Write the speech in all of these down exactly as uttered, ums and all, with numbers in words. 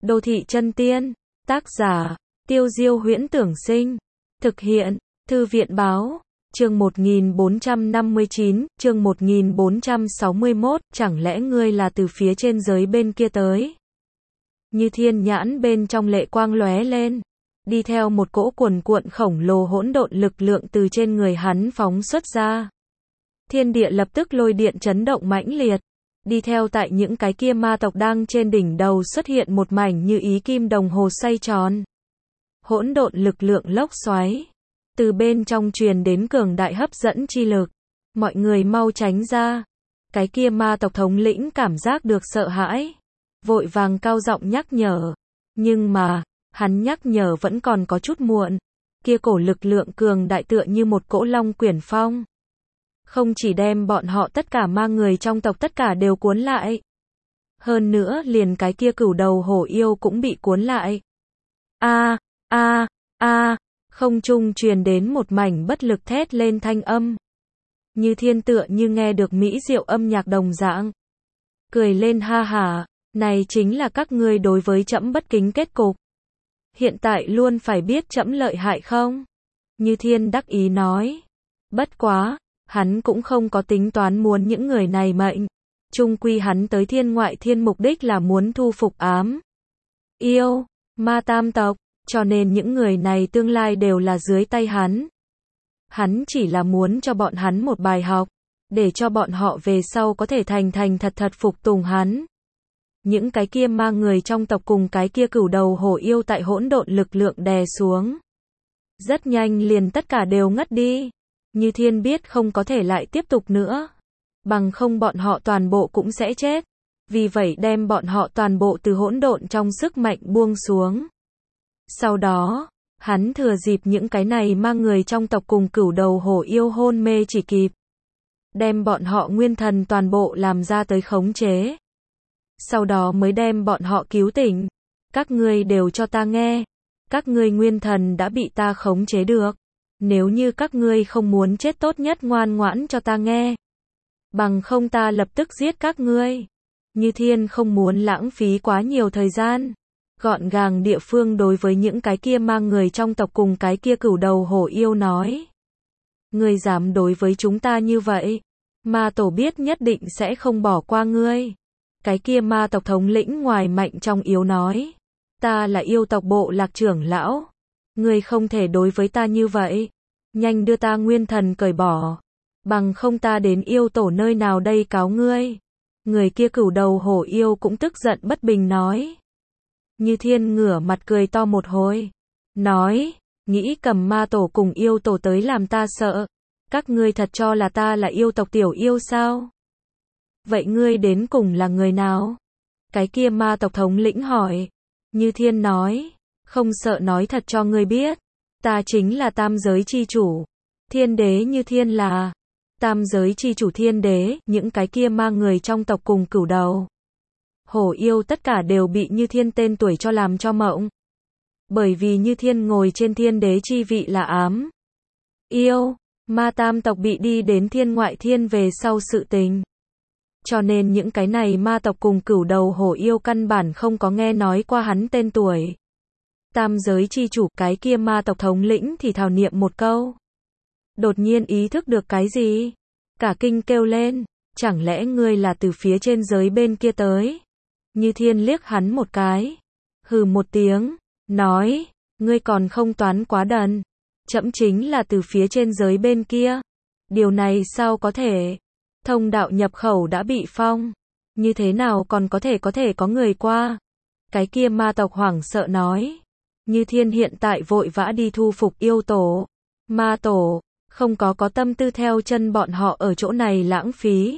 Đô thị chân tiên, tác giả, Tiêu Diêu Huyễn Tưởng Sinh, thực hiện, Thư viện Báo, chương một nghìn bốn trăm năm mươi chín, chương một nghìn bốn trăm sáu mươi mốt, chẳng lẽ ngươi là từ phía trên giới bên kia tới? Như thiên nhãn bên trong lệ quang lóe lên, đi theo một cỗ cuồn cuộn khổng lồ hỗn độn lực lượng từ trên người hắn phóng xuất ra. Thiên địa lập tức lôi điện chấn động mãnh liệt. Đi theo tại những cái kia ma tộc đang trên đỉnh đầu xuất hiện một mảnh như ý kim đồng hồ xoay tròn. Hỗn độn lực lượng lốc xoáy. Từ bên trong truyền đến cường đại hấp dẫn chi lực. Mọi người mau tránh ra. Cái kia ma tộc thống lĩnh cảm giác được sợ hãi. Vội vàng cao giọng nhắc nhở. Nhưng mà, hắn nhắc nhở vẫn còn có chút muộn. Kia cổ lực lượng cường đại tựa như một cỗ long quyển phong. Không chỉ đem bọn họ tất cả ma người trong tộc tất cả đều cuốn lại. Hơn nữa liền cái kia cửu đầu hổ yêu cũng bị cuốn lại. A, a, a, không trung truyền đến một mảnh bất lực thét lên thanh âm. Như thiên tựa như nghe được mỹ diệu âm nhạc đồng dạng. Cười lên ha hả, này chính là các ngươi đối với trẫm bất kính kết cục. Hiện tại luôn phải biết trẫm lợi hại không? Như thiên đắc ý nói. Bất quá. Hắn cũng không có tính toán muốn những người này mệnh. Chung quy hắn tới thiên ngoại thiên mục đích là muốn thu phục ám. Yêu, ma tam tộc, cho nên những người này tương lai đều là dưới tay hắn. Hắn chỉ là muốn cho bọn hắn một bài học, để cho bọn họ về sau có thể thành thành thật thật phục tùng hắn. Những cái kia ma người trong tộc cùng cái kia cửu đầu hổ yêu tại hỗn độn lực lượng đè xuống. Rất nhanh liền tất cả đều ngất đi. Như thiên biết không có thể lại tiếp tục nữa. Bằng không bọn họ toàn bộ cũng sẽ chết. Vì vậy đem bọn họ toàn bộ từ hỗn độn trong sức mạnh buông xuống. Sau đó, hắn thừa dịp những cái này mang người trong tộc cùng cửu đầu hổ yêu hôn mê chỉ kịp. Đem bọn họ nguyên thần toàn bộ làm ra tới khống chế. Sau đó mới đem bọn họ cứu tỉnh. Các ngươi đều cho ta nghe. Các ngươi nguyên thần đã bị ta khống chế được. Nếu như các ngươi không muốn chết tốt nhất ngoan ngoãn cho ta nghe. Bằng không ta lập tức giết các ngươi. Như thiên không muốn lãng phí quá nhiều thời gian. Gọn gàng địa phương đối với những cái kia mang người trong tộc cùng cái kia cửu đầu hổ yêu nói. Ngươi dám đối với chúng ta như vậy. Ma tổ biết nhất định sẽ không bỏ qua ngươi. Cái kia ma tộc thống lĩnh ngoài mạnh trong yếu nói. Ta là yêu tộc bộ lạc trưởng lão. Ngươi không thể đối với ta như vậy. Nhanh đưa ta nguyên thần cởi bỏ. Bằng không ta đến yêu tổ nơi nào đây cáo ngươi. Người kia cửu đầu hổ yêu cũng tức giận bất bình nói. Như thiên ngửa mặt cười to một hồi. Nói, nghĩ cầm ma tổ cùng yêu tổ tới làm ta sợ. Các ngươi thật cho là ta là yêu tộc tiểu yêu sao? Vậy ngươi đến cùng là người nào? Cái kia ma tộc thống lĩnh hỏi. Như thiên nói. Không sợ nói thật cho ngươi biết. Ta chính là tam giới chi chủ. Thiên đế Như thiên là. Tam giới chi chủ thiên đế. Những cái kia mang người trong tộc cùng cửu đầu hổ yêu tất cả đều bị Như thiên tên tuổi cho làm cho mộng. Bởi vì Như thiên ngồi trên thiên đế chi vị là ám. Yêu. Ma tam tộc bị đi đến thiên ngoại thiên về sau sự tình. Cho nên những cái này ma tộc cùng cửu đầu hổ yêu căn bản không có nghe nói qua hắn tên tuổi. Tam giới chi chủ cái kia ma tộc thống lĩnh thì thào niệm một câu. Đột nhiên ý thức được cái gì? Cả kinh kêu lên. Chẳng lẽ ngươi là từ phía trên giới bên kia tới? Như thiên liếc hắn một cái. Hừ một tiếng. Nói. Ngươi còn không toán quá đần. Trẫm chính là từ phía trên giới bên kia. Điều này sao có thể? Thông đạo nhập khẩu đã bị phong. Như thế nào còn có thể có thể có người qua? Cái kia ma tộc hoảng sợ nói. Như thiên hiện tại vội vã đi thu phục yêu tổ. Ma tổ. Không có có tâm tư theo chân bọn họ ở chỗ này lãng phí.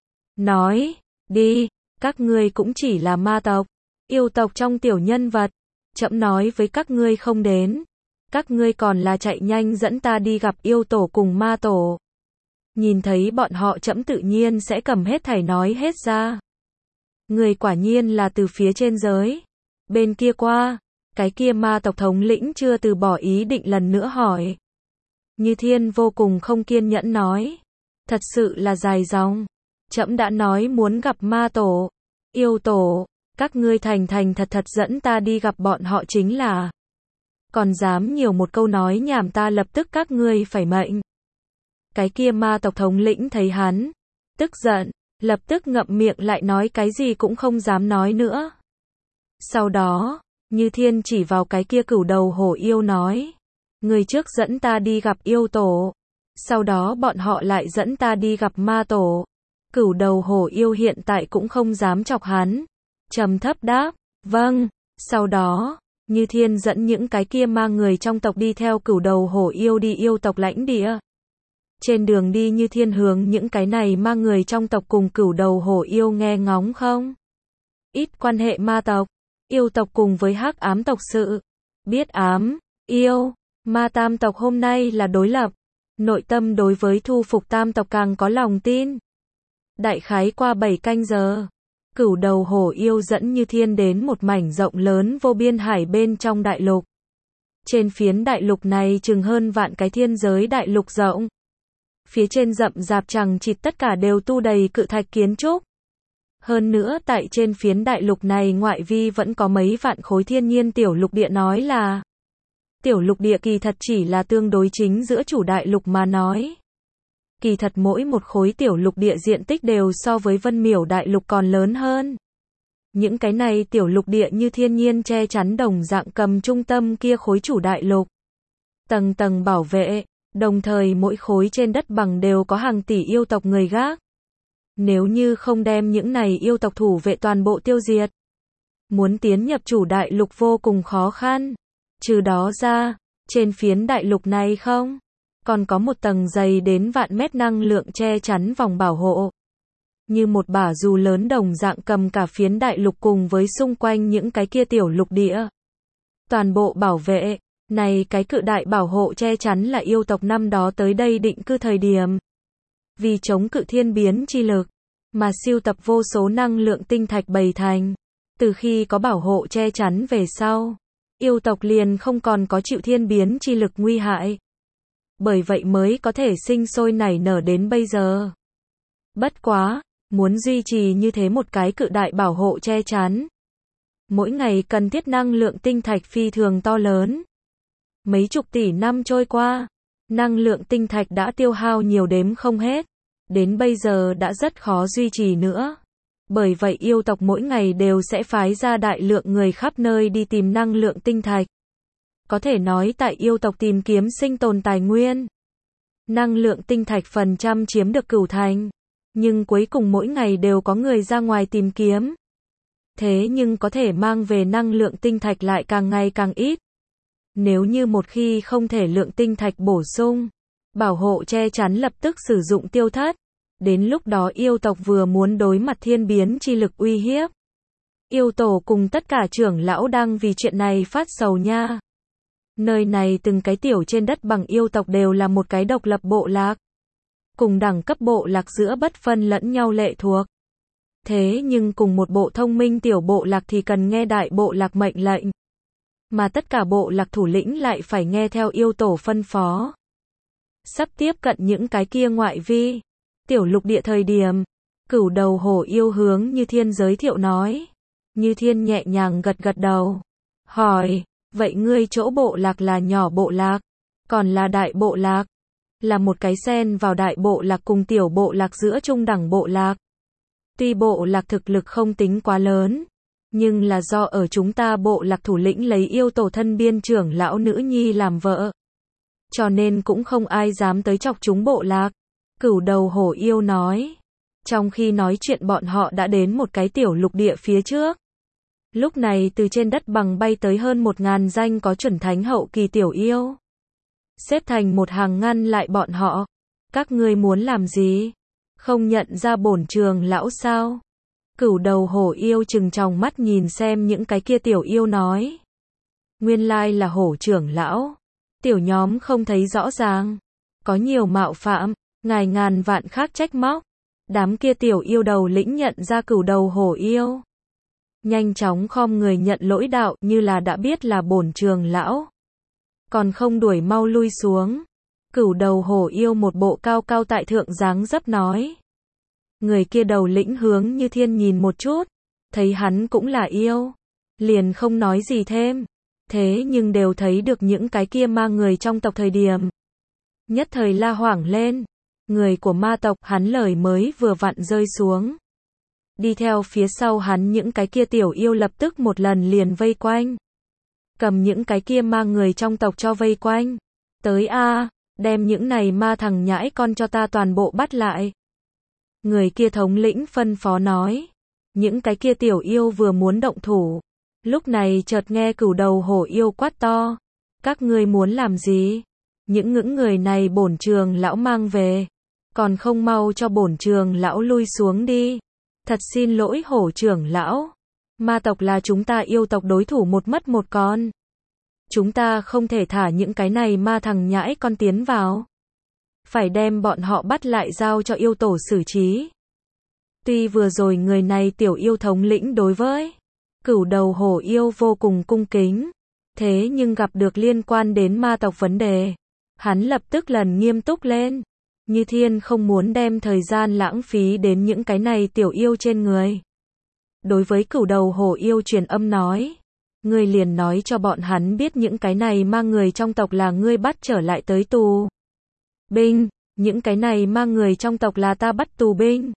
Nói. Đi. Các ngươi cũng chỉ là ma tộc. Yêu tộc trong tiểu nhân vật. Trẫm nói với các ngươi không đến. Các ngươi còn là chạy nhanh dẫn ta đi gặp yêu tổ cùng ma tổ. Nhìn thấy bọn họ trẫm tự nhiên sẽ cầm hết thảy nói hết ra. Người quả nhiên là từ phía trên giới. Bên kia qua. Cái kia ma tộc thống lĩnh chưa từ bỏ ý định lần nữa hỏi. Như thiên vô cùng không kiên nhẫn nói. Thật sự là dài dòng. Trẫm đã nói muốn gặp ma tổ, yêu tổ, Các ngươi thành thành thật thật dẫn ta đi gặp bọn họ chính là. Còn dám nhiều một câu nói nhảm ta lập tức các ngươi phải mệnh. Cái kia ma tộc thống lĩnh thấy hắn tức giận, lập tức ngậm miệng lại nói cái gì cũng không dám nói nữa. Sau đó, Như Thiên chỉ vào cái kia cửu đầu hổ yêu nói. Người trước dẫn ta đi gặp yêu tổ. Sau đó bọn họ lại dẫn ta đi gặp ma tổ. Cửu đầu hổ yêu hiện tại cũng không dám chọc hắn. Trầm thấp đáp, vâng. Sau đó, Như Thiên dẫn những cái kia ma người trong tộc đi theo cửu đầu hổ yêu đi yêu tộc lãnh địa. Trên đường đi Như Thiên hướng những cái này ma người trong tộc cùng cửu đầu hổ yêu nghe ngóng không? Ít quan hệ ma tộc, yêu tộc cùng với hắc ám tộc sự. Biết ám, yêu, ma tam tộc hôm nay là đối lập. Nội tâm đối với thu phục tam tộc càng có lòng tin. Đại khái qua bảy canh giờ, cửu đầu hổ yêu dẫn Như Thiên đến một mảnh rộng lớn vô biên hải bên trong đại lục. Trên phiến đại lục này chừng hơn vạn cái thiên giới đại lục rộng. Phía trên rậm rạp chằng chịt tất cả đều tu đầy cự thạch kiến trúc. Hơn nữa tại trên phiến đại lục này ngoại vi vẫn có mấy vạn khối thiên nhiên tiểu lục địa nói là. Tiểu lục địa kỳ thật chỉ là tương đối chính giữa chủ đại lục mà nói. Kỳ thật mỗi một khối tiểu lục địa diện tích đều so với Vân Miểu đại lục còn lớn hơn. Những cái này tiểu lục địa như thiên nhiên che chắn đồng dạng cầm trung tâm kia khối chủ đại lục. Tầng tầng bảo vệ, đồng thời mỗi khối trên đất bằng đều có hàng tỷ yêu tộc người gác. Nếu như không đem những này yêu tộc thủ vệ toàn bộ tiêu diệt, muốn tiến nhập chủ đại lục vô cùng khó khăn. Trừ đó ra, trên phiến đại lục này không, còn có một tầng dày đến vạn mét năng lượng che chắn vòng bảo hộ. Như một bả dù lớn đồng dạng cầm cả phiến đại lục cùng với xung quanh những cái kia tiểu lục địa. Toàn bộ bảo vệ, này cái cự đại bảo hộ che chắn là yêu tộc năm đó tới đây định cư thời điểm. Vì chống cự thiên biến chi lực, mà siêu tập vô số năng lượng tinh thạch bày thành. Từ khi có bảo hộ che chắn về sau, yêu tộc liền không còn có chịu thiên biến chi lực nguy hại. Bởi vậy mới có thể sinh sôi nảy nở đến bây giờ. Bất quá, muốn duy trì như thế một cái cự đại bảo hộ che chắn. Mỗi ngày cần thiết năng lượng tinh thạch phi thường to lớn. Mấy chục tỷ năm trôi qua, năng lượng tinh thạch đã tiêu hao nhiều đếm không hết. Đến bây giờ đã rất khó duy trì nữa. Bởi vậy yêu tộc mỗi ngày đều sẽ phái ra đại lượng người khắp nơi đi tìm năng lượng tinh thạch. Có thể nói tại yêu tộc tìm kiếm sinh tồn tài nguyên. Năng lượng tinh thạch phần trăm chiếm được cửu thành. Nhưng cuối cùng mỗi ngày đều có người ra ngoài tìm kiếm. Thế nhưng có thể mang về năng lượng tinh thạch lại càng ngày càng ít. Nếu như một khi không thể lượng tinh thạch bổ sung, bảo hộ che chắn lập tức sử dụng tiêu thất. Đến lúc đó yêu tộc vừa muốn đối mặt thiên biến chi lực uy hiếp. Yêu tổ cùng tất cả trưởng lão đang vì chuyện này phát sầu nha. Nơi này từng cái tiểu trên đất bằng yêu tộc đều là một cái độc lập bộ lạc. Cùng đẳng cấp bộ lạc giữa bất phân lẫn nhau lệ thuộc. Thế nhưng cùng một bộ thông minh tiểu bộ lạc thì cần nghe đại bộ lạc mệnh lệnh. Mà tất cả bộ lạc thủ lĩnh lại phải nghe theo yêu tổ phân phó. Sắp tiếp cận những cái kia ngoại vi. Tiểu lục địa thời điểm, cửu đầu hổ yêu hướng Như Thiên giới thiệu nói. Như Thiên nhẹ nhàng gật gật đầu. Hỏi, vậy ngươi chỗ bộ lạc là nhỏ bộ lạc, còn là đại bộ lạc? Là một cái xen vào đại bộ lạc cùng tiểu bộ lạc giữa trung đẳng bộ lạc. Tuy bộ lạc thực lực không tính quá lớn, nhưng là do ở chúng ta bộ lạc thủ lĩnh lấy yêu tổ thân biên trưởng lão nữ nhi làm vợ. Cho nên cũng không ai dám tới chọc chúng bộ lạc. Cửu đầu hổ yêu nói. Trong khi nói chuyện bọn họ đã đến một cái tiểu lục địa phía trước. Lúc này từ trên đất bằng bay tới hơn một ngàn danh có chuẩn thánh hậu kỳ tiểu yêu. Xếp thành một hàng ngăn lại bọn họ. Các ngươi muốn làm gì? Không nhận ra bổn trường lão sao? Cửu đầu hổ yêu trừng tròng mắt nhìn xem những cái kia tiểu yêu nói. Nguyên lai là hổ trưởng lão. Tiểu nhóm không thấy rõ ràng. Có nhiều mạo phạm. Ngài ngàn vạn khác trách móc. Đám kia tiểu yêu đầu lĩnh nhận ra cửu đầu hổ yêu. Nhanh chóng khom người nhận lỗi đạo như là đã biết là bổn trường lão. Còn không đuổi mau lui xuống. Cửu đầu hổ yêu một bộ cao cao tại thượng dáng dấp nói. Người kia đầu lĩnh hướng Như Thiên nhìn một chút. thấy hắn cũng là yêu, liền không nói gì thêm. Thế nhưng đều thấy được những cái kia ma người trong tộc thời điểm. Nhất thời la hoảng lên. Người của ma tộc, hắn lời mới vừa vặn rơi xuống. Đi theo phía sau hắn những cái kia tiểu yêu lập tức một lần liền vây quanh. Cầm những cái kia ma người trong tộc cho vây quanh. Tới a, đem những này ma thằng nhãi con cho ta toàn bộ bắt lại. Người kia thống lĩnh phân phó nói. Những cái kia tiểu yêu vừa muốn động thủ. Lúc này chợt nghe cửu đầu hổ yêu quát to. Các ngươi muốn làm gì? Những ngưỡng người này bổn trường lão mang về. Còn không mau cho bổn trường lão lui xuống đi. Thật xin lỗi hổ trưởng lão. Ma tộc là chúng ta yêu tộc đối thủ một mất một con. Chúng ta không thể thả những cái này ma thằng nhãi con tiến vào. Phải đem bọn họ bắt lại giao cho yêu tổ xử trí. Tuy vừa rồi người này tiểu yêu thống lĩnh đối với cửu đầu hổ yêu vô cùng cung kính. Thế nhưng gặp được liên quan đến ma tộc vấn đề. Hắn lập tức lần nghiêm túc lên. Như Thiên không muốn đem thời gian lãng phí đến những cái này tiểu yêu trên người. Đối với cửu đầu hổ yêu truyền âm nói. Ngươi liền nói cho bọn hắn biết những cái này ma người trong tộc là ngươi bắt trở lại tới tù binh. Những cái này ma người trong tộc là ta bắt tù binh.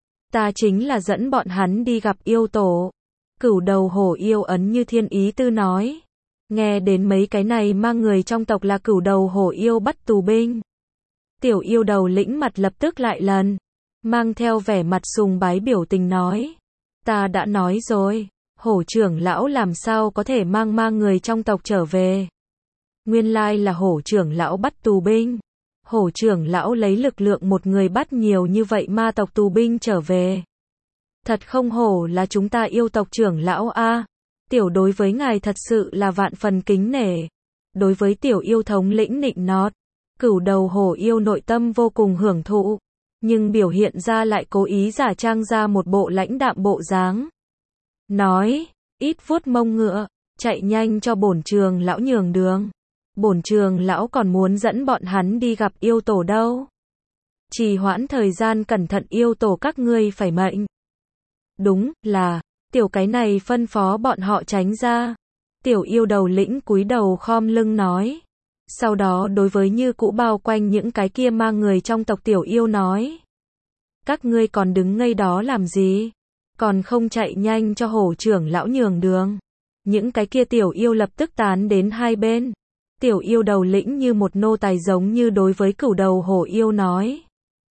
Ta chính là dẫn bọn hắn đi gặp yêu tổ. Cửu đầu hổ yêu ấn Như Thiên ý tư nói. Nghe đến mấy cái này ma người trong tộc là cửu đầu hổ yêu bắt tù binh. Tiểu yêu đầu lĩnh mặt lập tức lại lần. Mang theo vẻ mặt sùng bái biểu tình nói. Ta đã nói rồi. Hổ trưởng lão làm sao có thể mang ma người trong tộc trở về. Nguyên lai là hổ trưởng lão bắt tù binh. Hổ trưởng lão lấy lực lượng một người bắt nhiều như vậy ma tộc tù binh trở về. Thật không hổ là chúng ta yêu tộc trưởng lão a. Tiểu đối với ngài thật sự là vạn phần kính nể. Đối với tiểu yêu thống lĩnh nịnh nót. Cửu đầu hổ yêu nội tâm vô cùng hưởng thụ. Nhưng biểu hiện ra lại cố ý giả trang ra một bộ lãnh đạm bộ dáng. Nói, ít vuốt mông ngựa, chạy nhanh cho bổn trường lão nhường đường. Bổn trường lão còn muốn dẫn bọn hắn đi gặp yêu tổ đâu. Trì hoãn thời gian cẩn thận yêu tổ các ngươi phải mệnh. Đúng là, tiểu cái này phân phó bọn họ tránh ra. Tiểu yêu đầu lĩnh cúi đầu khom lưng nói. Sau đó đối với như cũ bao quanh những cái kia ma người trong tộc tiểu yêu nói. Các ngươi còn đứng ngây đó làm gì? Còn không chạy nhanh cho hổ trưởng lão nhường đường. Những cái kia tiểu yêu lập tức tán đến hai bên. Tiểu yêu đầu lĩnh như một nô tài giống như đối với cửu đầu hổ yêu nói.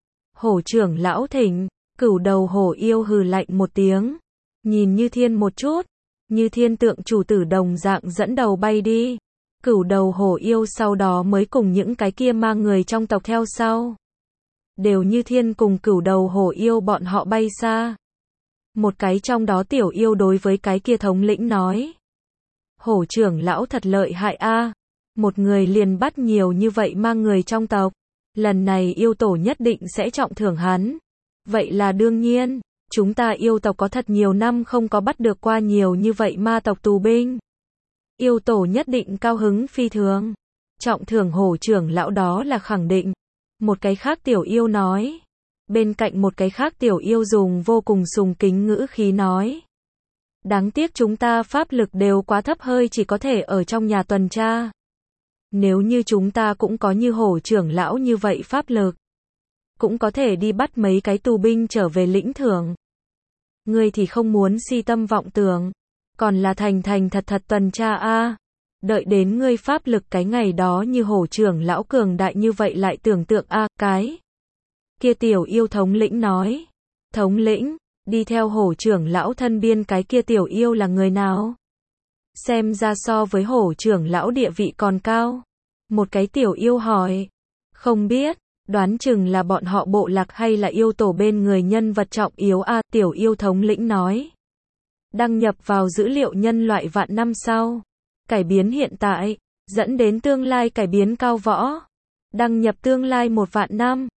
Hổ trưởng lão thỉnh. Cửu đầu hổ yêu hừ lạnh một tiếng. Nhìn Như Thiên một chút. Như Thiên tượng chủ tử đồng dạng dẫn đầu bay đi. Cửu đầu hổ yêu sau đó mới cùng những cái kia ma người trong tộc theo sau. Đều Như Thiên cùng cửu đầu hổ yêu bọn họ bay xa. Một cái trong đó tiểu yêu đối với cái kia thống lĩnh nói. Hổ trưởng lão thật lợi hại a. Một người liền bắt nhiều như vậy ma người trong tộc. Lần này yêu tổ nhất định sẽ trọng thưởng hắn. Vậy là đương nhiên. Chúng ta yêu tộc có thật nhiều năm không có bắt được qua nhiều như vậy ma tộc tù binh. Yêu tổ nhất định cao hứng phi thường. Trọng thưởng hổ trưởng lão đó là khẳng định. Một cái khác tiểu yêu nói. Bên cạnh một cái khác tiểu yêu dùng vô cùng sùng kính ngữ khí nói. Đáng tiếc chúng ta pháp lực đều quá thấp hơi chỉ có thể ở trong nhà tuần tra. Nếu như chúng ta cũng có như hổ trưởng lão như vậy pháp lực. Cũng có thể đi bắt mấy cái tù binh trở về lĩnh thưởng. Ngươi thì không muốn si tâm vọng tưởng. Còn là thành thành thật thật tuần tra a. Đợi đến ngươi pháp lực cái ngày đó như hổ trưởng lão cường đại như vậy lại tưởng tượng a cái. Kia tiểu yêu thống lĩnh nói. Thống lĩnh, đi theo hổ trưởng lão thân biên cái kia tiểu yêu là người nào? Xem ra so với hổ trưởng lão địa vị còn cao. Một cái tiểu yêu hỏi. Không biết, đoán chừng là bọn họ bộ lạc hay là yêu tổ bên người nhân vật trọng yếu a. Tiểu yêu thống lĩnh nói. Đăng nhập vào dữ liệu nhân loại vạn năm sau. Cải biến hiện tại, dẫn đến tương lai cải biến cao võ. Đăng nhập tương lai một vạn năm.